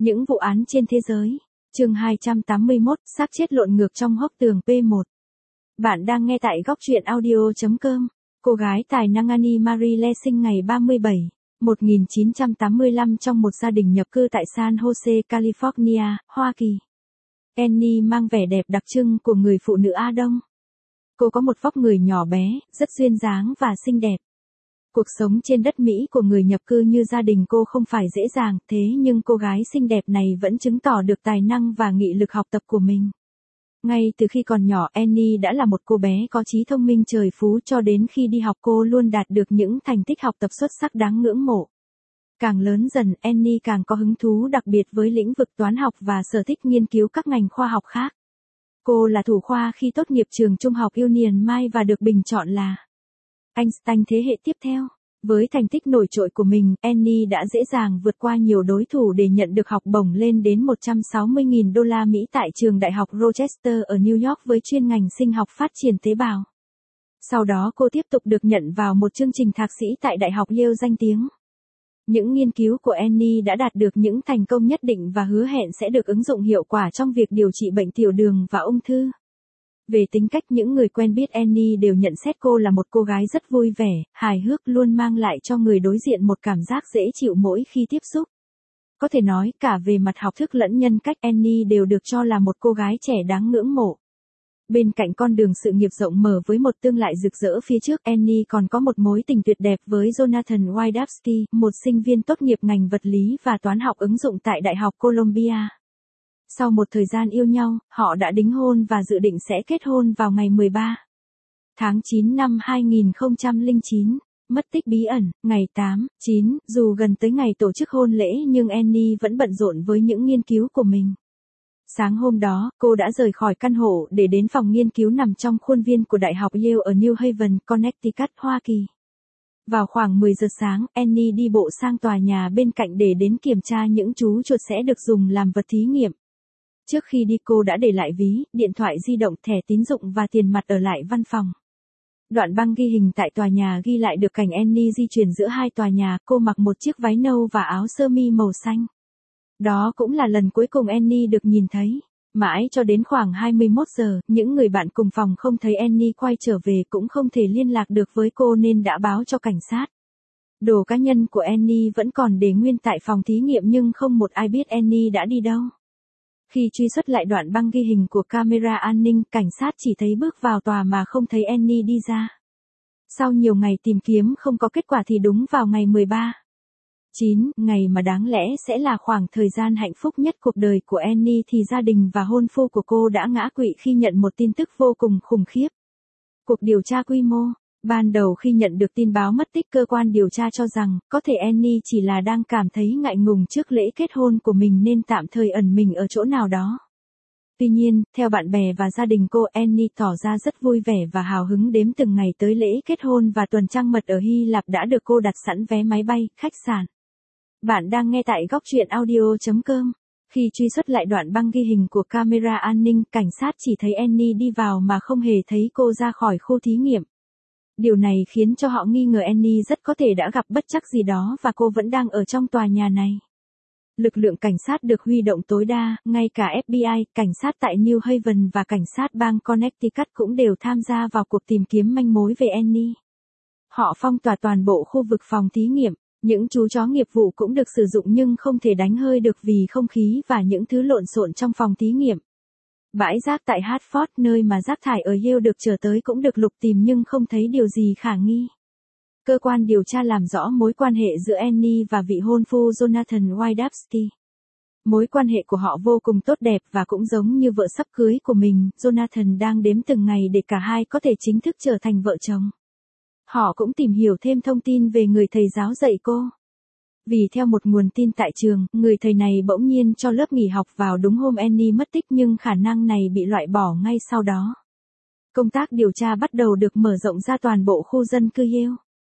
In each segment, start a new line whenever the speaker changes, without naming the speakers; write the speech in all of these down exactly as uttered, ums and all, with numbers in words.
Những vụ án trên thế giới. Chương hai trăm tám mươi mốt, xác chết lộn ngược trong hốc tường P một. Bạn đang nghe tại góc truyện audio chấm com. Cô gái tài năng Annie Marie Le sinh ngày ba mươi bảy, một nghìn chín trăm tám mươi lăm trong một gia đình nhập cư tại San Jose, California, Hoa Kỳ. Annie mang vẻ đẹp đặc trưng của người phụ nữ Á Đông. Cô có một vóc người nhỏ bé, rất duyên dáng và xinh đẹp. Cuộc sống trên đất Mỹ của người nhập cư như gia đình cô không phải dễ dàng, thế nhưng cô gái xinh đẹp này vẫn chứng tỏ được tài năng và nghị lực học tập của mình. Ngay từ khi còn nhỏ, Annie đã là một cô bé có trí thông minh trời phú, cho đến khi đi học cô luôn đạt được những thành tích học tập xuất sắc đáng ngưỡng mộ. Càng lớn dần, Annie càng có hứng thú đặc biệt với lĩnh vực toán học và sở thích nghiên cứu các ngành khoa học khác. Cô là thủ khoa khi tốt nghiệp trường trung học Union Mile và được bình chọn là Einstein thế hệ tiếp theo. Với thành tích nổi trội của mình, Annie đã dễ dàng vượt qua nhiều đối thủ để nhận được học bổng lên đến một trăm sáu mươi nghìn đô la Mỹ tại trường đại học Rochester ở New York với chuyên ngành sinh học phát triển tế bào. Sau đó cô tiếp tục được nhận vào một chương trình thạc sĩ tại Đại học Yale danh tiếng. Những nghiên cứu của Annie đã đạt được những thành công nhất định và hứa hẹn sẽ được ứng dụng hiệu quả trong việc điều trị bệnh tiểu đường và ung thư. Về tính cách, những người quen biết Annie đều nhận xét cô là một cô gái rất vui vẻ, hài hước, luôn mang lại cho người đối diện một cảm giác dễ chịu mỗi khi tiếp xúc. Có thể nói, cả về mặt học thức lẫn nhân cách, Annie đều được cho là một cô gái trẻ đáng ngưỡng mộ. Bên cạnh con đường sự nghiệp rộng mở với một tương lai rực rỡ phía trước, Annie còn có một mối tình tuyệt đẹp với Jonathan Wydawski, một sinh viên tốt nghiệp ngành vật lý và toán học ứng dụng tại Đại học Columbia. Sau một thời gian yêu nhau, họ đã đính hôn và dự định sẽ kết hôn vào ngày mười ba tháng chín năm hai nghìn không trăm lẻ chín. Mất tích bí ẩn. Ngày tám, chín, dù gần tới ngày tổ chức hôn lễ nhưng Annie vẫn bận rộn với những nghiên cứu của mình. Sáng hôm đó, cô đã rời khỏi căn hộ để đến phòng nghiên cứu nằm trong khuôn viên của Đại học Yale ở New Haven, Connecticut, Hoa Kỳ. Vào khoảng mười giờ sáng, Annie đi bộ sang tòa nhà bên cạnh để đến kiểm tra những chú chuột sẽ được dùng làm vật thí nghiệm. Trước khi đi, cô đã để lại ví, điện thoại di động, thẻ tín dụng và tiền mặt ở lại văn phòng. Đoạn băng ghi hình tại tòa nhà ghi lại được cảnh Annie di chuyển giữa hai tòa nhà, cô mặc một chiếc váy nâu và áo sơ mi màu xanh. Đó cũng là lần cuối cùng Annie được nhìn thấy. Mãi cho đến khoảng hai mươi mốt giờ, những người bạn cùng phòng không thấy Annie quay trở về, cũng không thể liên lạc được với cô nên đã báo cho cảnh sát. Đồ cá nhân của Annie vẫn còn để nguyên tại phòng thí nghiệm nhưng không một ai biết Annie đã đi đâu. Khi truy xuất lại đoạn băng ghi hình của camera an ninh, cảnh sát chỉ thấy bước vào tòa mà không thấy Annie đi ra. Sau nhiều ngày tìm kiếm không có kết quả thì đúng vào ngày mười ba tháng chín, ngày mà đáng lẽ sẽ là khoảng thời gian hạnh phúc nhất cuộc đời của Annie, thì gia đình và hôn phu của cô đã ngã quỵ khi nhận một tin tức vô cùng khủng khiếp. Cuộc điều tra quy mô. Ban đầu khi nhận được tin báo mất tích, cơ quan điều tra cho rằng, có thể Annie chỉ là đang cảm thấy ngại ngùng trước lễ kết hôn của mình nên tạm thời ẩn mình ở chỗ nào đó. Tuy nhiên, theo bạn bè và gia đình cô, Annie tỏ ra rất vui vẻ và hào hứng đếm từng ngày tới lễ kết hôn và tuần trăng mật ở Hy Lạp đã được cô đặt sẵn vé máy bay, khách sạn. Bạn đang nghe tại góc truyện audio chấm com. Khi truy xuất lại đoạn băng ghi hình của camera an ninh, cảnh sát chỉ thấy Annie đi vào mà không hề thấy cô ra khỏi khu thí nghiệm. Điều này khiến cho họ nghi ngờ Annie rất có thể đã gặp bất trắc gì đó và cô vẫn đang ở trong tòa nhà này. Lực lượng cảnh sát được huy động tối đa, ngay cả ép bê i, cảnh sát tại New Haven và cảnh sát bang Connecticut cũng đều tham gia vào cuộc tìm kiếm manh mối về Annie. Họ phong tỏa toàn bộ khu vực phòng thí nghiệm. Những chú chó nghiệp vụ cũng được sử dụng nhưng không thể đánh hơi được vì không khí và những thứ lộn xộn trong phòng thí nghiệm. Bãi rác tại Hartford, nơi mà rác thải ở Yale được chở tới, cũng được lục tìm nhưng không thấy điều gì khả nghi. Cơ quan điều tra làm rõ mối quan hệ giữa Annie và vị hôn phu Jonathan Wydawski. Mối quan hệ của họ vô cùng tốt đẹp và cũng giống như vợ sắp cưới của mình, Jonathan đang đếm từng ngày để cả hai có thể chính thức trở thành vợ chồng. Họ cũng tìm hiểu thêm thông tin về người thầy giáo dạy cô. Vì theo một nguồn tin tại trường, người thầy này bỗng nhiên cho lớp nghỉ học vào đúng hôm Annie mất tích nhưng khả năng này bị loại bỏ ngay sau đó. Công tác điều tra bắt đầu được mở rộng ra toàn bộ khu dân cư Yale.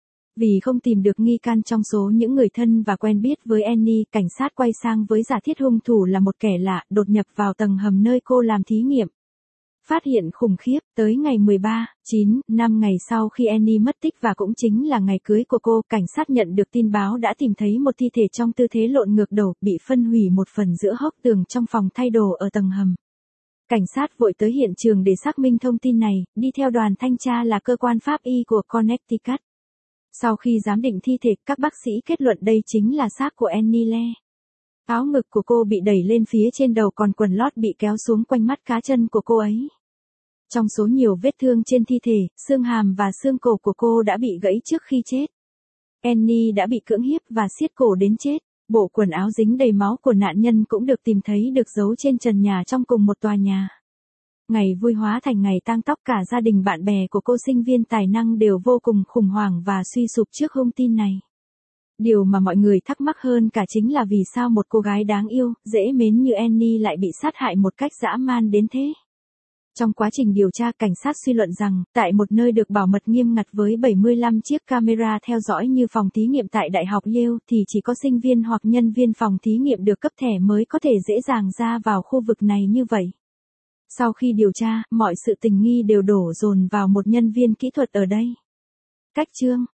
Vì không tìm được nghi can trong số những người thân và quen biết với Annie, cảnh sát quay sang với giả thiết hung thủ là một kẻ lạ đột nhập vào tầng hầm nơi cô làm thí nghiệm. Phát hiện khủng khiếp, tới ngày mười ba, chín, năm ngày sau khi Annie mất tích và cũng chính là ngày cưới của cô, cảnh sát nhận được tin báo đã tìm thấy một thi thể trong tư thế lộn ngược đầu, bị phân hủy một phần giữa hốc tường trong phòng thay đồ ở tầng hầm. Cảnh sát vội tới hiện trường để xác minh thông tin này, đi theo đoàn thanh tra là cơ quan pháp y của Connecticut. Sau khi giám định thi thể, các bác sĩ kết luận đây chính là xác của Annie Lee. Áo ngực của cô bị đẩy lên phía trên đầu, còn quần lót bị kéo xuống quanh mắt cá chân của cô ấy. Trong số nhiều vết thương trên thi thể, xương hàm và xương cổ của cô đã bị gãy trước khi chết. Annie đã bị cưỡng hiếp và siết cổ đến chết. Bộ quần áo dính đầy máu của nạn nhân cũng được tìm thấy được giấu trên trần nhà trong cùng một tòa nhà. Ngày vui hóa thành ngày tang tóc, cả gia đình bạn bè của cô sinh viên tài năng đều vô cùng khủng hoảng và suy sụp trước thông tin này. Điều mà mọi người thắc mắc hơn cả chính là vì sao một cô gái đáng yêu, dễ mến như Annie lại bị sát hại một cách dã man đến thế. Trong quá trình điều tra, cảnh sát suy luận rằng, tại một nơi được bảo mật nghiêm ngặt với bảy mươi lăm chiếc camera theo dõi như phòng thí nghiệm tại Đại học Yale, thì chỉ có sinh viên hoặc nhân viên phòng thí nghiệm được cấp thẻ mới có thể dễ dàng ra vào khu vực này như vậy. Sau khi điều tra, mọi sự tình nghi đều đổ dồn vào một nhân viên kỹ thuật ở đây. Cách chương